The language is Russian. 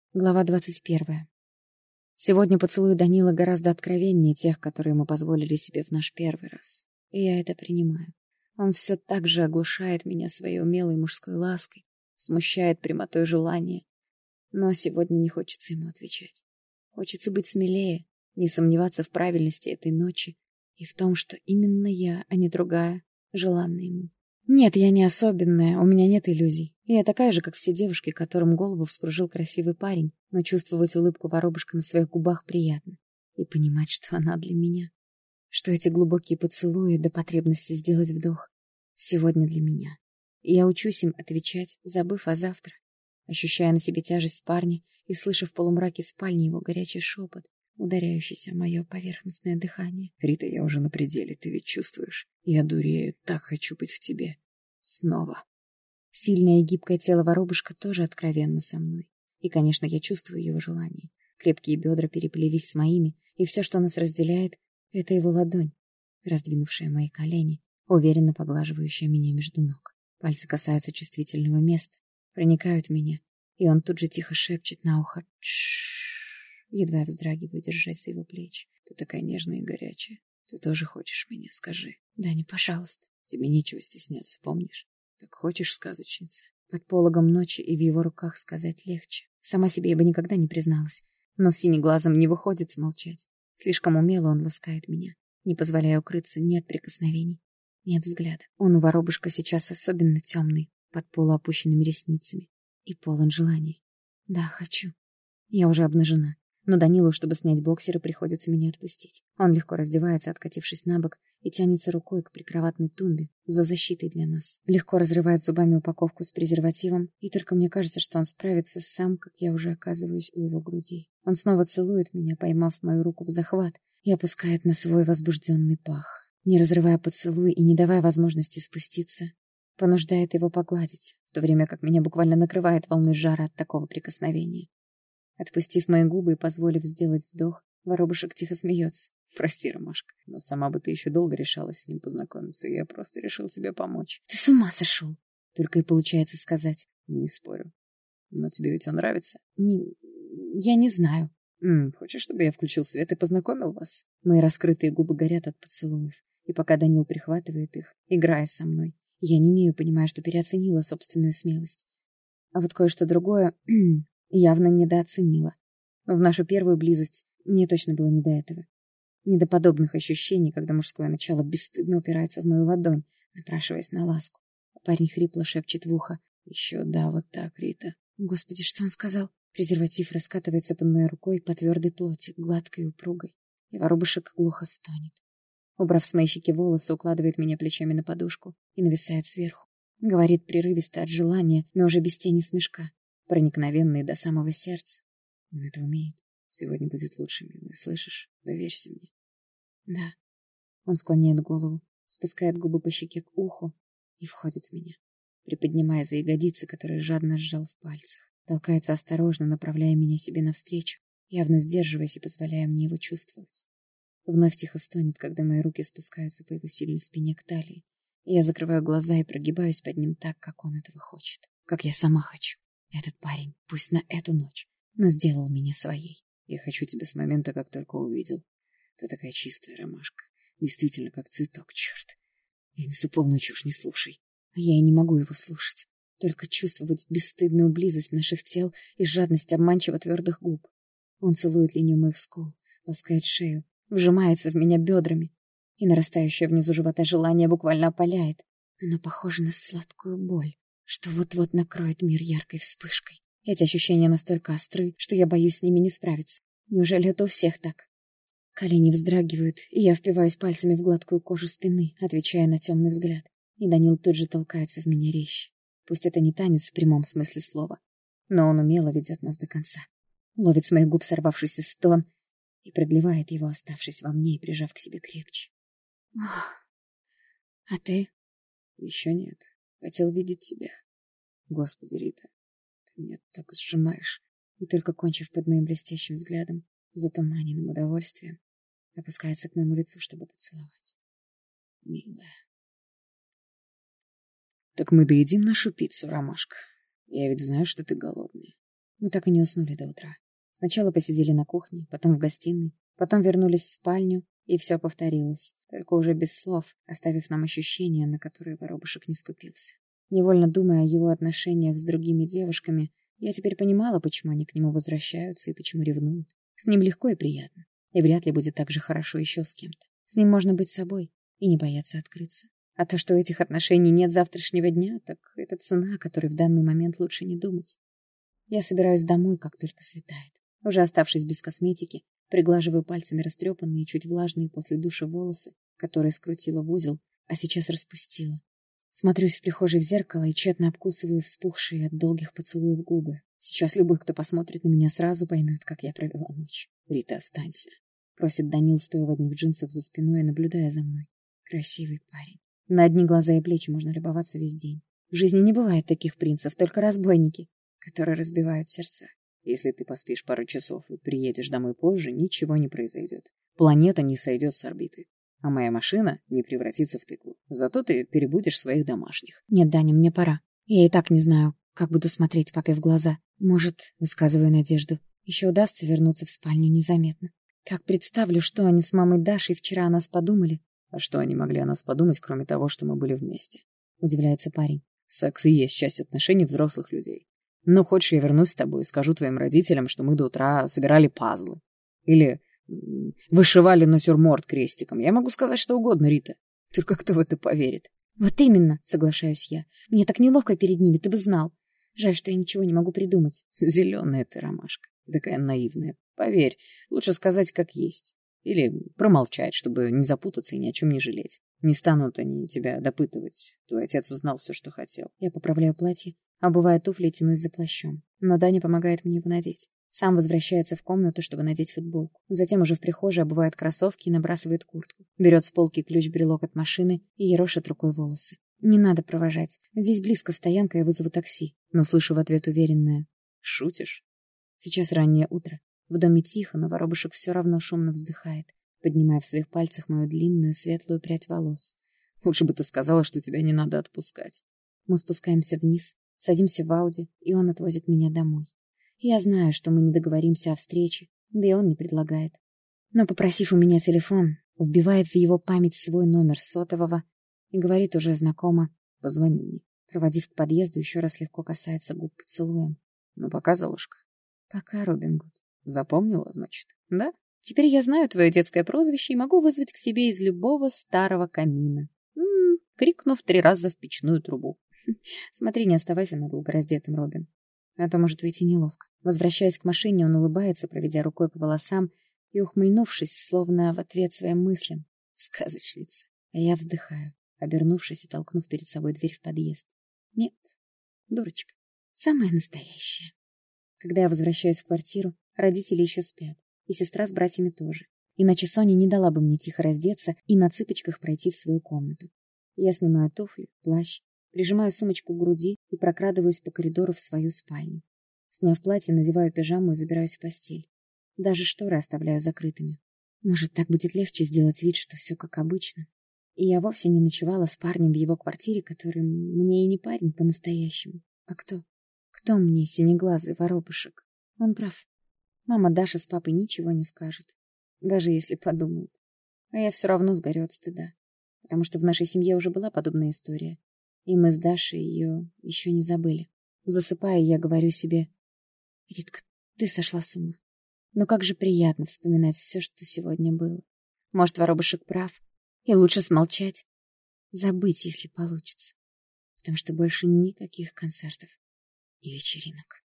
Глава 21. Сегодня поцелуи Данила гораздо откровеннее тех, которые мы позволили себе в наш первый раз. И я это принимаю. Он все так же оглушает меня своей умелой мужской лаской, смущает прямотой желания. Но сегодня не хочется ему отвечать. Хочется быть смелее, не сомневаться в правильности этой ночи и в том, что именно я, а не другая, желанна ему. Нет, я не особенная, у меня нет иллюзий. Я такая же, как все девушки, которым голову вскружил красивый парень, но чувствовать улыбку воробушка на своих губах приятно. И понимать, что она для меня. Что эти глубокие поцелуи до потребности сделать вдох сегодня для меня. И я учусь им отвечать, забыв о завтра, ощущая на себе тяжесть парня и слыша в полумраке спальни его горячий шепот, ударяющийся о мое поверхностное дыхание. «Рита, я уже на пределе, ты ведь чувствуешь? Я дурею, так хочу быть в тебе. Снова». Сильное и гибкое тело воробушка тоже откровенно со мной. И, конечно, я чувствую его желание. Крепкие бедра переплелись с моими, и все, что нас разделяет, это его ладонь, раздвинувшая мои колени, уверенно поглаживающая меня между ног. Пальцы касаются чувствительного места, проникают в меня, и он тут же тихо шепчет на ухо «Тш-ш-ш». Едва я вздрагиваю, держась за его плечи. «Ты такая нежная и горячая. Ты тоже хочешь меня, скажи». «Дани, пожалуйста». «Тебе нечего стесняться, помнишь? Так хочешь, сказочница?» Под пологом ночи и в его руках сказать легче. Сама себе я бы никогда не призналась. Но с синеглазом не выходит смолчать. Слишком умело он ласкает меня, не позволяя укрыться ни от прикосновений, ни от взгляда. Он у воробушка сейчас особенно темный, под полуопущенными ресницами, и полон желания. Да, хочу. Я уже обнажена. Но Данилу, чтобы снять боксеры, приходится меня отпустить. Он легко раздевается, откатившись на бок, и тянется рукой к прикроватной тумбе за защитой для нас. Легко разрывает зубами упаковку с презервативом, и только мне кажется, что он справится сам, как я уже оказываюсь у его груди. Он снова целует меня, поймав мою руку в захват, и опускает на свой возбужденный пах. Не разрывая поцелуй и не давая возможности спуститься, понуждает его погладить, в то время как меня буквально накрывает волной жара от такого прикосновения. Отпустив мои губы и позволив сделать вдох, воробушек тихо смеется. «Прости, Ромашка, но сама бы ты еще долго решалась с ним познакомиться, и я просто решил тебе помочь». «Ты с ума сошел!» Только и получается сказать. «Не спорю. Но тебе ведь он нравится?» Я не знаю». «Хочешь, чтобы я включил свет и познакомил вас?» Мои раскрытые губы горят от поцелуев, и пока Данил прихватывает их, играя со мной, я немею, понимая, что переоценила собственную смелость. А вот кое-что другое явно недооценила. Но в нашу первую близость мне точно было не до этого. Не до подобных ощущений, когда мужское начало бесстыдно упирается в мою ладонь, напрашиваясь на ласку. Парень хрипло шепчет в ухо. «Еще да, вот так, Рита». Господи, что он сказал? Презерватив раскатывается под моей рукой по твердой плоти, гладкой и упругой. И воробушек глухо стонет. Убрав с моей щеки волосы, укладывает меня плечами на подушку и нависает сверху. Говорит прерывисто от желания, но уже без тени смешка, проникновенный до самого сердца. Он это умеет. Сегодня будет лучше, милая, слышишь? Доверься мне. Да. Он склоняет голову, спускает губы по щеке к уху и входит в меня, приподнимая за ягодицы, которые жадно сжал в пальцах. Толкается осторожно, направляя меня себе навстречу, явно сдерживаясь и позволяя мне его чувствовать. Вновь тихо стонет, когда мои руки спускаются по его сильной спине к талии, и я закрываю глаза и прогибаюсь под ним так, как он этого хочет, как я сама хочу. Этот парень, пусть на эту ночь, но сделал меня своей. Я хочу тебя с момента, как только увидел. Ты такая чистая, Ромашка. Действительно, как цветок, черт. Я несу полную чушь, не слушай. А я и не могу его слушать. Только чувствовать бесстыдную близость наших тел и жадность обманчиво твердых губ. Он целует линию моих скул, ласкает шею, вжимается в меня бедрами, и нарастающее внизу живота желание буквально опаляет. Оно похоже на сладкую боль, что вот-вот накроет мир яркой вспышкой. Эти ощущения настолько остры, что я боюсь с ними не справиться. Неужели это у всех так? Колени вздрагивают, и я впиваюсь пальцами в гладкую кожу спины, отвечая на темный взгляд. И Данил тут же толкается в меня резче. Пусть это не танец в прямом смысле слова, но он умело ведет нас до конца. Ловит с моих губ сорвавшийся стон и продлевает его, оставшись во мне и прижав к себе крепче. А ты? Еще нет. Хотел видеть тебя. Господи, Рита, ты меня так сжимаешь. И только кончив под моим блестящим взглядом, затуманенным удовольствием, опускается к моему лицу, чтобы поцеловать. Милая. Так мы доедим нашу пиццу, Ромашка. Я ведь знаю, что ты голодная. Мы так и не уснули до утра. Сначала посидели на кухне, потом в гостиной, потом вернулись в спальню, и все повторилось, только уже без слов, оставив нам ощущение, на которое воробушек не скупился. Невольно думая о его отношениях с другими девушками, я теперь понимала, почему они к нему возвращаются и почему ревнуют. С ним легко и приятно, и вряд ли будет так же хорошо еще с кем-то. С ним можно быть собой и не бояться открыться. А то, что у этих отношений нет завтрашнего дня, так это цена, о которой в данный момент лучше не думать. Я собираюсь домой, как только светает. Уже оставшись без косметики, приглаживаю пальцами растрепанные, чуть влажные после душа волосы, которые скрутила в узел, а сейчас распустила. Смотрюсь в прихожей в зеркало и тщетно обкусываю вспухшие от долгих поцелуев губы. Сейчас любой, кто посмотрит на меня, сразу поймет, как я провела ночь. «Рита, останься», — просит Данил, стоя в одних джинсах за спиной и наблюдая за мной. Красивый парень. На одни глаза и плечи можно любоваться весь день. В жизни не бывает таких принцев, только разбойники, которые разбивают сердца. Если ты поспишь пару часов и приедешь домой позже, ничего не произойдет. Планета не сойдет с орбиты. А моя машина не превратится в тыкву. Зато ты перебудешь своих домашних. Нет, Даня, мне пора. Я и так не знаю, как буду смотреть папе в глаза. Может, высказываю надежду, еще удастся вернуться в спальню незаметно. Как представлю, что они с мамой Дашей вчера о нас подумали. А что они могли о нас подумать, кроме того, что мы были вместе? Удивляется парень. Секс и есть часть отношений взрослых людей. Ну, хочешь, я вернусь с тобой и скажу твоим родителям, что мы до утра собирали пазлы. Или вышивали натюрморт крестиком. Я могу сказать что угодно, Рита. Только кто в это поверит? Вот именно, соглашаюсь я. Мне так неловко перед ними, ты бы знал. Жаль, что я ничего не могу придумать. Зеленая ты, ромашка. Такая наивная. Поверь, лучше сказать как есть. Или промолчать, чтобы не запутаться и ни о чем не жалеть. Не станут они тебя допытывать. Твой отец узнал все, что хотел. Я поправляю платье, обуваю туфли и тянусь за плащом. Но Даня помогает мне его надеть. Сам возвращается в комнату, чтобы надеть футболку. Затем уже в прихожей обувает кроссовки и набрасывает куртку. Берет с полки ключ-брелок от машины и ерошит рукой волосы. Не надо провожать. Здесь близко стоянка, я вызову такси. Но слышу в ответ уверенное: шутишь? Сейчас раннее утро. В доме тихо, но воробушек все равно шумно вздыхает, поднимая в своих пальцах мою длинную светлую прядь волос. Лучше бы ты сказала, что тебя не надо отпускать. Мы спускаемся вниз, садимся в Ауди, и он отвозит меня домой. Я знаю, что мы не договоримся о встрече, да и он не предлагает. Но, попросив у меня телефон, вбивает в его память свой номер сотового и говорит уже знакомо: позвони мне. Проводив к подъезду, еще раз легко касается губ поцелуем. Ну, пока, Золушка. Пока, Робин Гуд. Запомнила, значит? Да? Теперь я знаю твое детское прозвище и могу вызвать к себе из любого старого камина. Крикнув 3 раза в печную трубу. Смотри, не оставайся надолго раздетым, Робин. А то может выйти неловко. Возвращаясь к машине, он улыбается, проведя рукой по волосам и ухмыльнувшись, словно в ответ своим мыслям. Сказочница. А я вздыхаю, обернувшись и толкнув перед собой дверь в подъезд. Нет, дурочка. Самая настоящая. Когда я возвращаюсь в квартиру, родители еще спят, и сестра с братьями тоже. Иначе Соня не дала бы мне тихо раздеться и на цыпочках пройти в свою комнату. Я снимаю туфли, плащ, прижимаю сумочку к груди и прокрадываюсь по коридору в свою спальню. Сняв платье, надеваю пижаму и забираюсь в постель. Даже шторы оставляю закрытыми. Может, так будет легче сделать вид, что все как обычно. И я вовсе не ночевала с парнем в его квартире, который мне и не парень по-настоящему. А кто? Кто мне синеглазый воробушек? Он прав. Мама Даша с папой ничего не скажут, даже если подумают. А я все равно сгорю от стыда, потому что в нашей семье уже была подобная история, и мы с Дашей ее еще не забыли. Засыпая, я говорю себе: Ритка, ты сошла с ума. Но как же приятно вспоминать все, что сегодня было. Может, воробушек прав, и лучше смолчать, забыть, если получится, потому что больше никаких концертов и вечеринок.